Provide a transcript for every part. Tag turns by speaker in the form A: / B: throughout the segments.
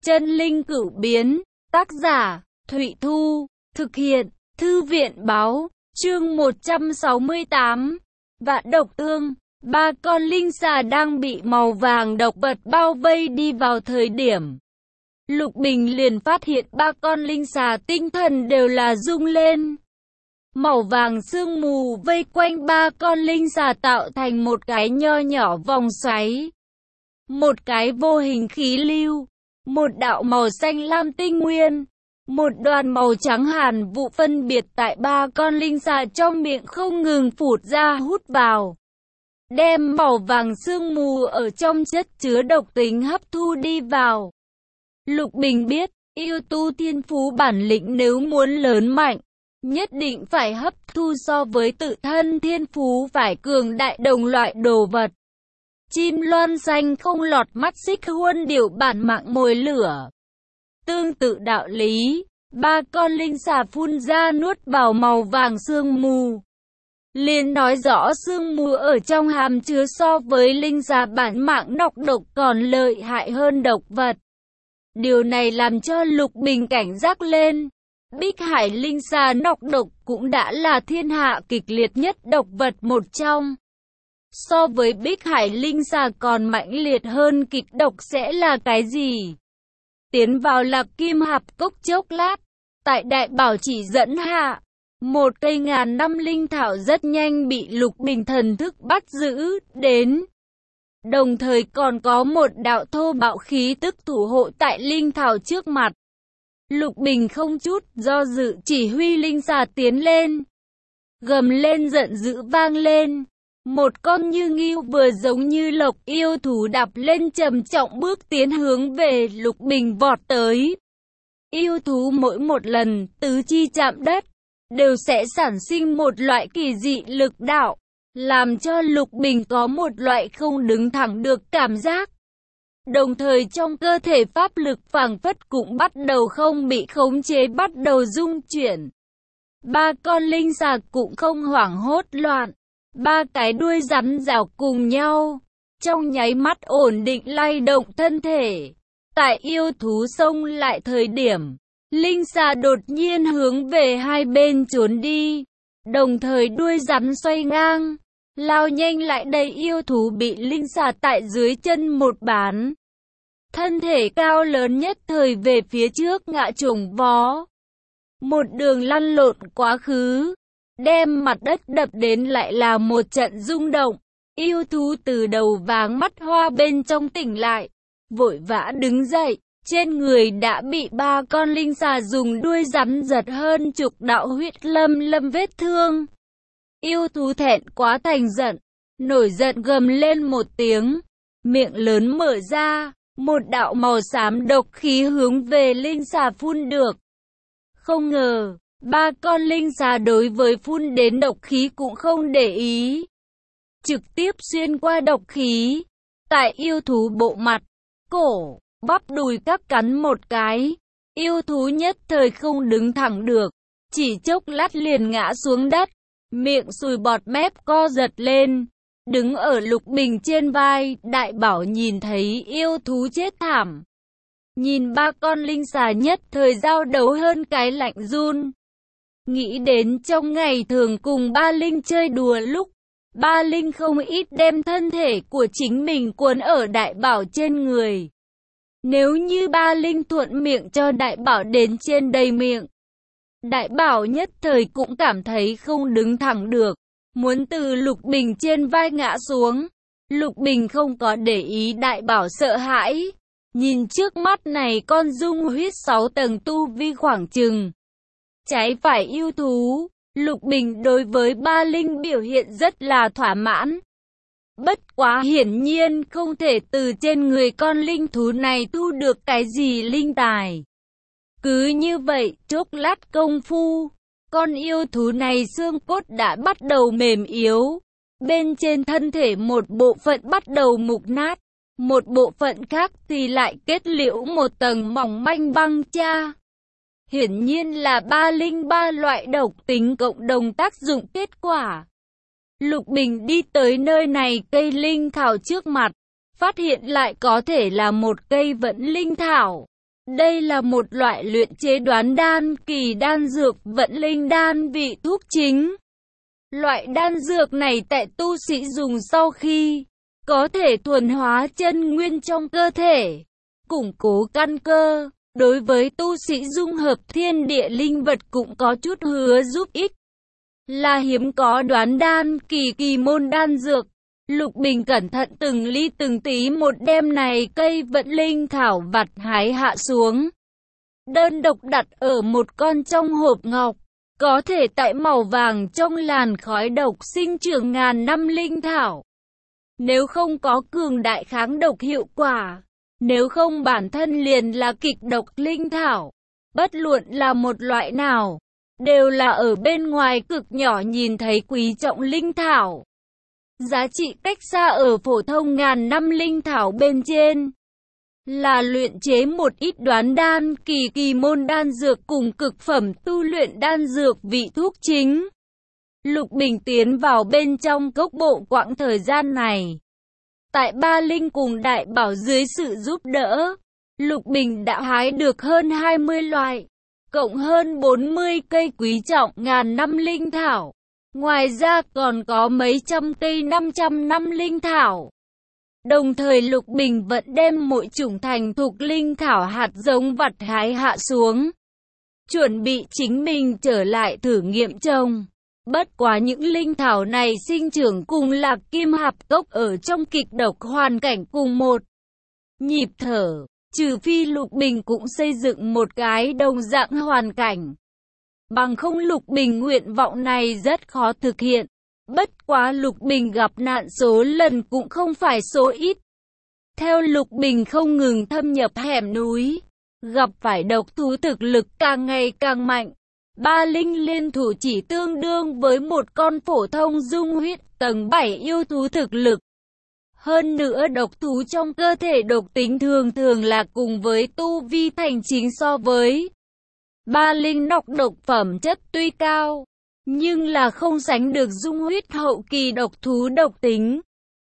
A: Chân linh cửu biến, tác giả, Thụy Thu, thực hiện, Thư viện báo, chương 168, Vạn độc thương. Ba con linh xà đang bị màu vàng độc vật bao vây đi vào thời điểm. Lục Bình liền phát hiện ba con linh xà tinh thần đều là rung lên. Màu vàng sương mù vây quanh ba con linh xà tạo thành một cái nho nhỏ vòng xoáy. Một cái vô hình khí lưu, một đạo màu xanh lam tinh nguyên, một đoàn màu trắng hàn vụ phân biệt tại ba con linh xà trong miệng không ngừng phụt ra hút vào. Đem màu vàng sương mù ở trong chất chứa độc tính hấp thu đi vào. Lục Bình biết, yêu tu thiên phú bản lĩnh nếu muốn lớn mạnh, nhất định phải hấp thu so với tự thân thiên phú phải cường đại đồng loại đồ vật. Chim loan xanh không lọt mắt xích huân điểu bản mạng mồi lửa. Tương tự đạo lý, ba con linh xà phun ra nuốt vào màu vàng sương mù. Liền nói rõ sương mù ở trong hàm chứa so với linh xà bản mạng nọc độc còn lợi hại hơn độc vật. Điều này làm cho Lục Bình cảnh giác lên. Bích hải linh xà nọc độc cũng đã là thiên hạ kịch liệt nhất độc vật một trong. So với bích hải linh xà còn mãnh liệt hơn kịch độc sẽ là cái gì? Tiến vào Lạc Kim Hạp Cốc chốc lát, tại đại bảo chỉ dẫn hạ, một cây ngàn năm linh thảo rất nhanh bị Lục Bình thần thức bắt giữ đến. Đồng thời còn có một đạo thô bạo khí tức thủ hộ tại linh thảo trước mặt. Lục Bình không chút do dự chỉ huy linh xà tiến lên. Gầm lên giận dữ vang lên. Một con như ngưu vừa giống như lộc yêu thú đạp lên trầm trọng bước tiến hướng về Lục Bình vọt tới. Yêu thú mỗi một lần tứ chi chạm đất, đều sẽ sản sinh một loại kỳ dị lực đạo, làm cho Lục Bình có một loại không đứng thẳng được cảm giác. Đồng thời trong cơ thể pháp lực phảng phất cũng bắt đầu không bị khống chế bắt đầu rung chuyển. Ba con linh xà cũng không hoảng hốt loạn. Ba cái đuôi rắn rào cùng nhau, trong nháy mắt ổn định lay động thân thể. Tại yêu thú xông lại thời điểm, linh xà đột nhiên hướng về hai bên trốn đi. Đồng thời đuôi rắn xoay ngang, lao nhanh lại đầy yêu thú bị linh xà tại dưới chân một bán. Thân thể cao lớn nhất thời về phía trước ngã chồng vó. Một đường lăn lộn quá khứ, đem mặt đất đập đến lại là một trận rung động. Yêu thú từ đầu váng mắt hoa bên trong tỉnh lại, vội vã đứng dậy. Trên người đã bị ba con linh xà dùng đuôi rắn giật hơn chục đạo huyết lâm vết thương. Yêu thú thẹn quá thành giận, nổi giận gầm lên một tiếng, miệng lớn mở ra, một đạo màu xám độc khí hướng về linh xà phun được. Không ngờ, ba con linh xà đối với phun đến độc khí cũng không để ý. Trực tiếp xuyên qua độc khí. Tại yêu thú bộ mặt, cổ, bắp đùi các cắn một cái. Yêu thú nhất thời không đứng thẳng được. Chỉ chốc lát liền ngã xuống đất. Miệng sùi bọt mép co giật lên. Đứng ở Lục Bình trên vai, đại bảo nhìn thấy yêu thú chết thảm. Nhìn ba con linh xà nhất thời giao đấu hơn cái lạnh run. Nghĩ đến trong ngày thường cùng ba linh chơi đùa lúc, ba linh không ít đem thân thể của chính mình cuốn ở đại bảo trên người. Nếu như ba linh thuận miệng cho đại bảo đến trên đầy miệng, đại bảo nhất thời cũng cảm thấy không đứng thẳng được, muốn từ Lục Bình trên vai ngã xuống. Lục Bình không có để ý đại bảo sợ hãi. Nhìn trước mắt này con dung huyết 6 tầng tu vi khoảng chừng trái phải yêu thú, Lục Bình đối với ba linh biểu hiện rất là thỏa mãn. Bất quá hiển nhiên không thể từ trên người con linh thú này thu được cái gì linh tài. Cứ như vậy, chốc lát công phu, con yêu thú này xương cốt đã bắt đầu mềm yếu. Bên trên thân thể một bộ phận bắt đầu mục nát, một bộ phận khác thì lại kết liễu một tầng mỏng manh băng cha. Hiển nhiên là 303 loại độc tính cộng đồng tác dụng kết quả. Lục Bình đi tới nơi này cây linh thảo trước mặt, phát hiện lại có thể là một cây vẫn linh thảo. Đây là một loại luyện chế đoán đan kỳ đan dược vận linh đan vị thuốc chính. Loại đan dược này tại tu sĩ dùng sau khi có thể thuần hóa chân nguyên trong cơ thể, củng cố căn cơ. Đối với tu sĩ dung hợp thiên địa linh vật cũng có chút hứa giúp ích. Là hiếm có đoán đan kỳ môn đan dược. Lục Bình cẩn thận từng ly từng tí một đem này cây vận linh thảo vặt hái hạ xuống. Đơn độc đặt ở một con trong hộp ngọc. Có thể tại màu vàng trong làn khói độc sinh trưởng ngàn năm linh thảo. Nếu không có cường đại kháng độc hiệu quả, nếu không bản thân liền là kịch độc linh thảo, bất luận là một loại nào, đều là ở bên ngoài cực nhỏ nhìn thấy quý trọng linh thảo. Giá trị cách xa ở phổ thông ngàn năm linh thảo bên trên. Là luyện chế một ít đoán đan kỳ môn đan dược cùng cực phẩm tu luyện đan dược vị thuốc chính. Lục Bình tiến vào bên trong cốc bộ quãng thời gian này. Tại Ba Linh cùng Đại Bảo dưới sự giúp đỡ, Lục Bình đã hái được hơn 20 loại, cộng hơn 40 cây quý trọng ngàn năm linh thảo. Ngoài ra còn có mấy trăm cây 500 năm linh thảo. Đồng thời Lục Bình vẫn đem mỗi chủng thành thục linh thảo hạt giống vặt hái hạ xuống. Chuẩn bị chính mình trở lại thử nghiệm trồng. Bất quá những linh thảo này sinh trưởng cùng Lạc Kim Hạp Cốc ở trong kịch độc hoàn cảnh cùng một nhịp thở. Trừ phi Lục Bình cũng xây dựng một cái đồng dạng hoàn cảnh. Bằng không Lục Bình nguyện vọng này rất khó thực hiện. Bất quá Lục Bình gặp nạn số lần cũng không phải số ít. Theo Lục Bình không ngừng thâm nhập hẻm núi, gặp phải độc thú thực lực càng ngày càng mạnh. Ba Linh liên thủ chỉ tương đương với một con phổ thông dung huyết tầng 7 yêu thú thực lực. Hơn nữa độc thú trong cơ thể độc tính thường là cùng với tu vi thành chính so với. Ba Linh nọc độc phẩm chất tuy cao, nhưng là không sánh được dung huyết hậu kỳ độc thú độc tính.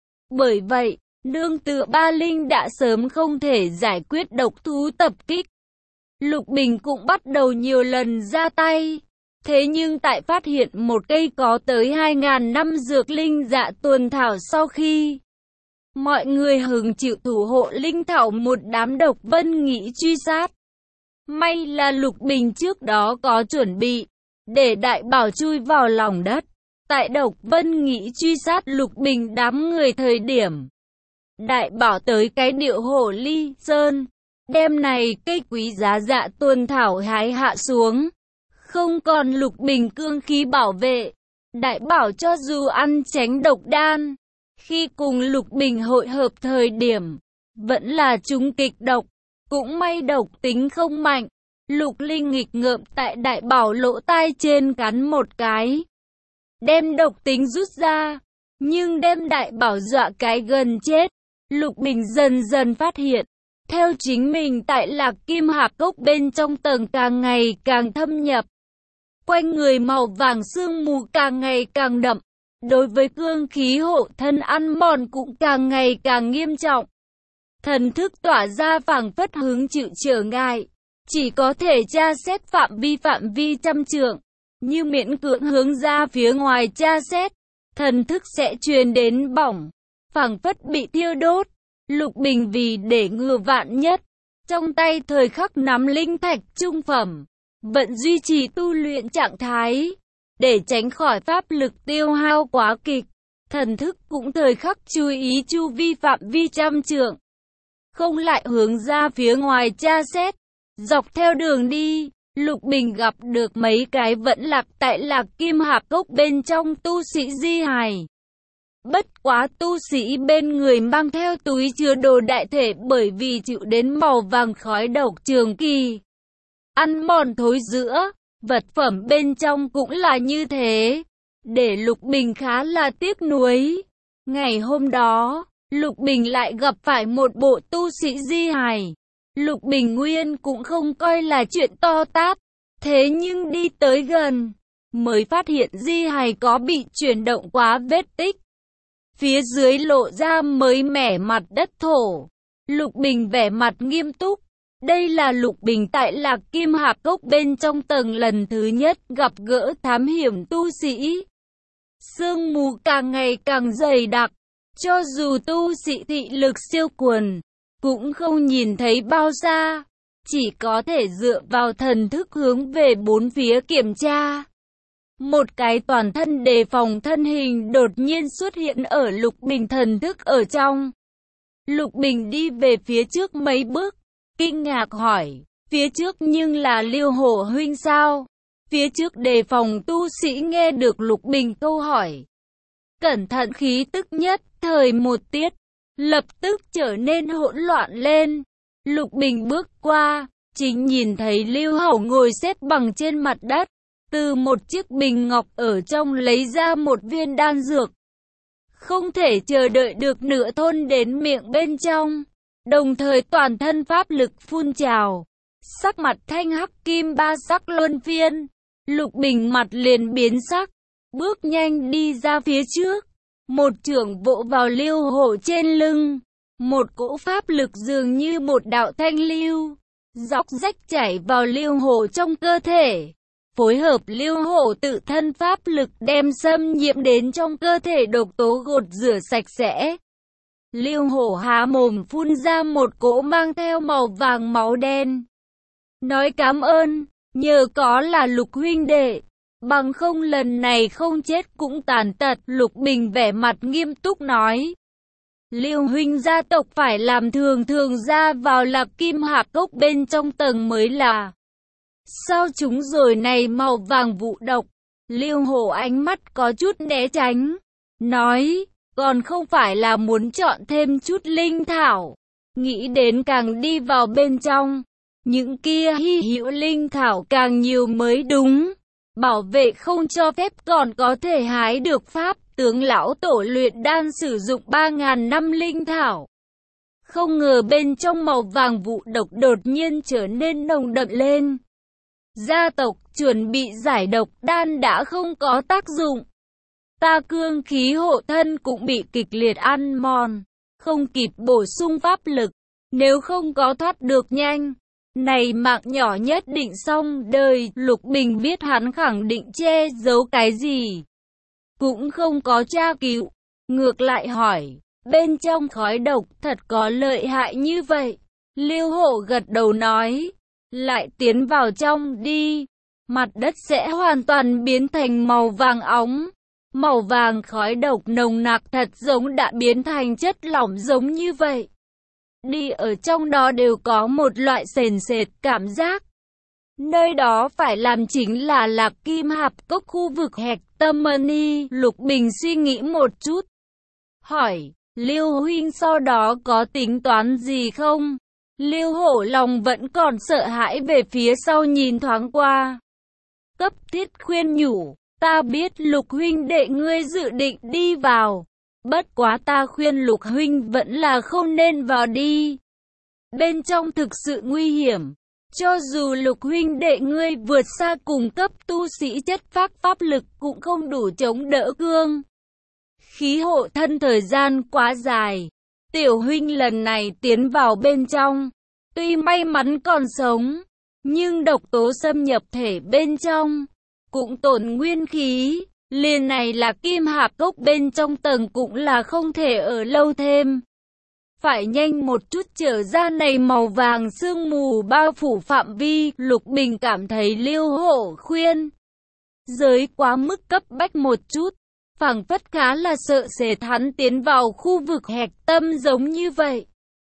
A: Bởi vậy, nương tựa Ba Linh đã sớm không thể giải quyết độc thú tập kích. Lục Bình cũng bắt đầu nhiều lần ra tay. Thế nhưng tại phát hiện một cây có tới 2000 năm dược linh dạ tuần thảo sau khi mọi người hứng chịu thủ hộ linh thảo một đám độc vân nghĩ truy sát. May là Lục Bình trước đó có chuẩn bị, để Đại Bảo chui vào lòng đất. Tại độc vân nghĩ truy sát Lục Bình đám người thời điểm, Đại Bảo tới cái điệu Hồ Ly Sơn, đem này cây quý giá dạ tuần thảo hái hạ xuống. Không còn Lục Bình cương khí bảo vệ, Đại Bảo cho dù ăn tránh độc đan, khi cùng Lục Bình hội hợp thời điểm, vẫn là trúng kịch độc, cũng may độc tính không mạnh. Lục Linh nghịch ngợm tại Đại Bảo lỗ tai trên cắn một cái, đem độc tính rút ra, nhưng đem Đại Bảo dọa cái gần chết. Lục Bình dần dần phát hiện, theo chính mình tại Lạc Kim Hạp Cốc bên trong tầng càng ngày càng thâm nhập, quanh người màu vàng sương mù càng ngày càng đậm, đối với cương khí hộ thân ăn mòn cũng càng ngày càng nghiêm trọng. Thần thức tỏa ra phảng phất hứng chịu trở ngại, chỉ có thể tra xét phạm vi trăm trượng, như miễn cưỡng hướng ra phía ngoài tra xét, thần thức sẽ truyền đến bỏng, phảng phất bị thiêu đốt. Lục Bình vì để ngừa vạn nhất, trong tay thời khắc nắm linh thạch trung phẩm, vẫn duy trì tu luyện trạng thái, để tránh khỏi pháp lực tiêu hao quá kịch. Thần thức cũng thời khắc chú ý chu vi phạm vi trăm trượng, không lại hướng ra phía ngoài tra xét. Dọc theo đường đi, Lục Bình gặp được mấy cái vẫn lạc tại Lạc Kim Hạp Cốc bên trong tu sĩ di hài. Bất quá tu sĩ bên người mang theo túi chứa đồ đại thể bởi vì chịu đến màu vàng khói độc trường kỳ ăn mòn thối rữa, vật phẩm bên trong cũng là như thế, để Lục Bình khá là tiếc nuối. Ngày hôm đó, Lục Bình lại gặp phải một bộ tu sĩ di hài. Lục Bình nguyên cũng không coi là chuyện to tát, thế nhưng đi tới gần, mới phát hiện di hài có bị chuyển động quá vết tích. Phía dưới lộ ra mới mẻ mặt đất thổ. Lục Bình vẻ mặt nghiêm túc, Đây là Lục Bình tại Lạc Kim Hạp Cốc bên trong tầng lần thứ nhất gặp gỡ thám hiểm tu sĩ. Sương mù càng ngày càng dày đặc, cho dù tu sĩ thị lực siêu quần, cũng không nhìn thấy bao xa, chỉ có thể dựa vào thần thức hướng về bốn phía kiểm tra. Một cái toàn thân đề phòng thân hình đột nhiên xuất hiện ở Lục Bình thần thức ở trong. Lục Bình đi về phía trước mấy bước, kinh ngạc hỏi, phía trước nhưng là Liêu Hổ huynh sao? Phía trước đề phòng tu sĩ nghe được Lục Bình câu hỏi. Cẩn thận khí tức nhất thời một tiết, lập tức trở nên hỗn loạn lên. Lục Bình bước qua, chính nhìn thấy Liêu Hổ ngồi xếp bằng trên mặt đất, từ một chiếc bình ngọc ở trong lấy ra một viên đan dược. Không thể chờ đợi được nữa thôn đến miệng bên trong, đồng thời toàn thân pháp lực phun trào, sắc mặt thanh hắc kim ba sắc luân phiên. Lục Bình mặt liền biến sắc, bước nhanh đi ra phía trước, một chưởng vỗ vào Liêu Hổ trên lưng, một cỗ pháp lực dường như một đạo thanh lưu, dốc rách chảy vào Liêu Hổ trong cơ thể. Phối hợp Liêu Hổ tự thân pháp lực đem xâm nhiễm đến trong cơ thể độc tố gột rửa sạch sẽ. Liêu Hổ há mồm phun ra một cỗ mang theo màu vàng máu đen. Nói cảm ơn, nhờ có là Lục huynh đệ, bằng không lần này không chết cũng tàn tật. Lục Bình vẻ mặt nghiêm túc nói. Liêu huynh gia tộc phải làm thường ra vào Lạc Kim Hạp Cốc bên trong tầng mới là. Sao chúng rồi này màu vàng vụ độc? Liêu Hổ ánh mắt có chút né tránh, nói, còn không phải là muốn chọn thêm chút linh thảo. Nghĩ đến càng đi vào bên trong, những kia hy hữu linh thảo càng nhiều mới đúng. Bảo vệ không cho phép còn có thể hái được pháp tướng lão tổ luyện đan sử dụng 3.000 năm linh thảo. Không ngờ bên trong màu vàng vụ độc đột nhiên trở nên nồng đậm lên. Gia tộc chuẩn bị giải độc đan đã không có tác dụng. Ta cương khí hộ thân cũng bị kịch liệt ăn mòn, không kịp bổ sung pháp lực, nếu không có thoát được nhanh, này mạng nhỏ nhất định xong đời. Lục Bình biết hắn khẳng định che giấu cái gì, cũng không có tra cứu, ngược lại hỏi, bên trong khói độc thật có lợi hại như vậy? Liêu Hổ gật đầu nói, lại tiến vào trong đi, mặt đất sẽ hoàn toàn biến thành màu vàng óng. Màu vàng khói độc nồng nặc thật giống đã biến thành chất lỏng giống như vậy. Đi ở trong đó đều có một loại sền sệt cảm giác. Nơi đó phải làm chính là Lạc Kim Hạp Cốc khu vực hạch tâm mani. Lục Bình suy nghĩ một chút, hỏi, Liêu huynh sau đó có tính toán gì không? Liêu Hổ lòng vẫn còn sợ hãi về phía sau nhìn thoáng qua, cấp thiết khuyên nhủ, ta biết Lục huynh đệ ngươi dự định đi vào, bất quá ta khuyên Lục huynh vẫn là không nên vào đi. Bên trong thực sự nguy hiểm, cho dù Lục huynh đệ ngươi vượt xa cùng cấp tu sĩ chất phác pháp lực cũng không đủ chống đỡ cương khí hộ thân thời gian quá dài. Tiểu huynh lần này tiến vào bên trong, tuy may mắn còn sống, nhưng độc tố xâm nhập thể bên trong, cũng tổn nguyên khí. Liền này là Kim Hạp Cốc bên trong tầng cũng là không thể ở lâu thêm. Phải nhanh một chút trở ra này màu vàng sương mù bao phủ phạm vi. Lục Bình cảm thấy Liêu Hổ khuyên giới quá mức cấp bách một chút, phảng phất khá là sợ sệt hắn tiến vào khu vực hạch tâm giống như vậy.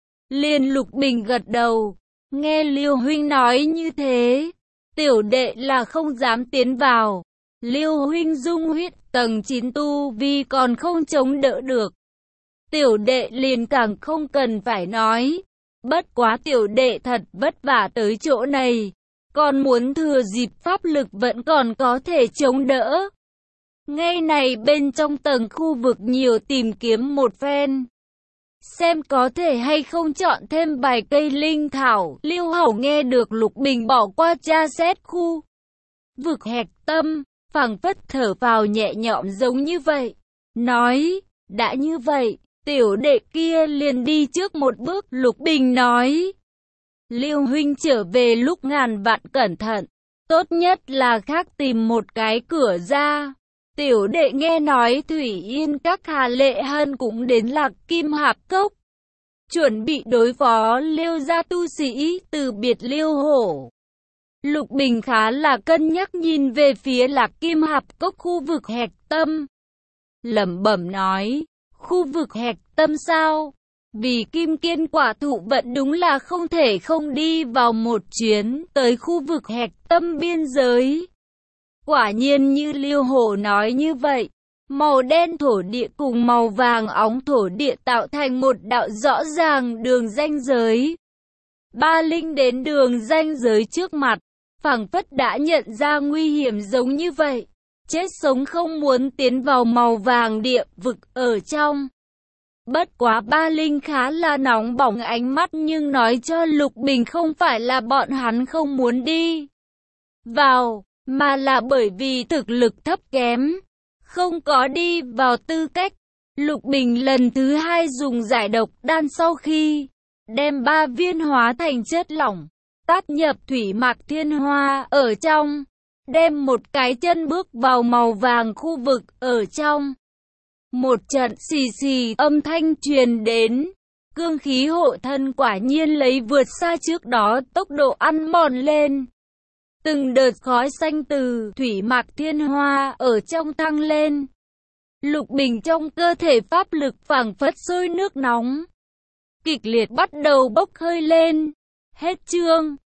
A: Liền Lục Bình gật đầu, nghe Liêu huynh nói như thế, tiểu đệ là không dám tiến vào. Liêu huynh dung huyết tầng 9 tu vi còn không chống đỡ được, tiểu đệ liền càng không cần phải nói. Bất quá tiểu đệ thật vất vả tới chỗ này, còn muốn thừa dịp pháp lực vẫn còn có thể chống đỡ. Ngay này bên trong tầng khu vực nhiều tìm kiếm một phen, xem có thể hay không chọn thêm vài cây linh thảo. Liêu Hổ nghe được Lục Bình bỏ qua tra xét khu vực hạch tâm, phảng phất thở vào nhẹ nhõm giống như vậy, nói, đã như vậy, tiểu đệ kia liền đi trước một bước. Lục Bình nói, Liêu huynh trở về lúc ngàn vạn cẩn thận, tốt nhất là khác tìm một cái cửa ra. Tiểu đệ nghe nói Thủy Yên các Hà Lệ Hân cũng đến Lạc Kim Hạp Cốc, chuẩn bị đối phó Liêu gia tu sĩ từ biệt Liêu Hổ. Lục Bình khá là cân nhắc nhìn về phía Lạc Kim Hạp Cốc khu vực hạch tâm. Lẩm bẩm nói, khu vực hạch tâm sao? Vì Kim Kiên quả thụ vẫn đúng là không thể không đi vào một chuyến tới khu vực hạch tâm biên giới. Quả nhiên như Liêu Hổ nói như vậy, màu đen thổ địa cùng màu vàng óng thổ địa tạo thành một đạo rõ ràng đường ranh giới. Ba Linh đến đường ranh giới trước mặt, phảng phất đã nhận ra nguy hiểm giống như vậy, chết sống không muốn tiến vào màu vàng địa vực ở trong. Bất quá Ba Linh khá là nóng bỏng ánh mắt nhưng nói cho Lục Bình không phải là bọn hắn không muốn đi vào, mà là bởi vì thực lực thấp kém, không có đi vào tư cách. Lục Bình lần thứ hai dùng giải độc đan sau khi đem 3 viên hóa thành chất lỏng, tát nhập thủy mạc thiên hoa ở trong, đem một cái chân bước vào màu vàng khu vực ở trong. Một trận xì xì âm thanh truyền đến, cương khí hộ thân quả nhiên lấy vượt xa trước đó tốc độ ăn mòn lên. Từng đợt khói xanh từ thủy mạc thiên hoa ở trong thăng lên. Lục Bình trong cơ thể pháp lực phảng phất sôi nước nóng, kịch liệt bắt đầu bốc hơi lên. Hết chương.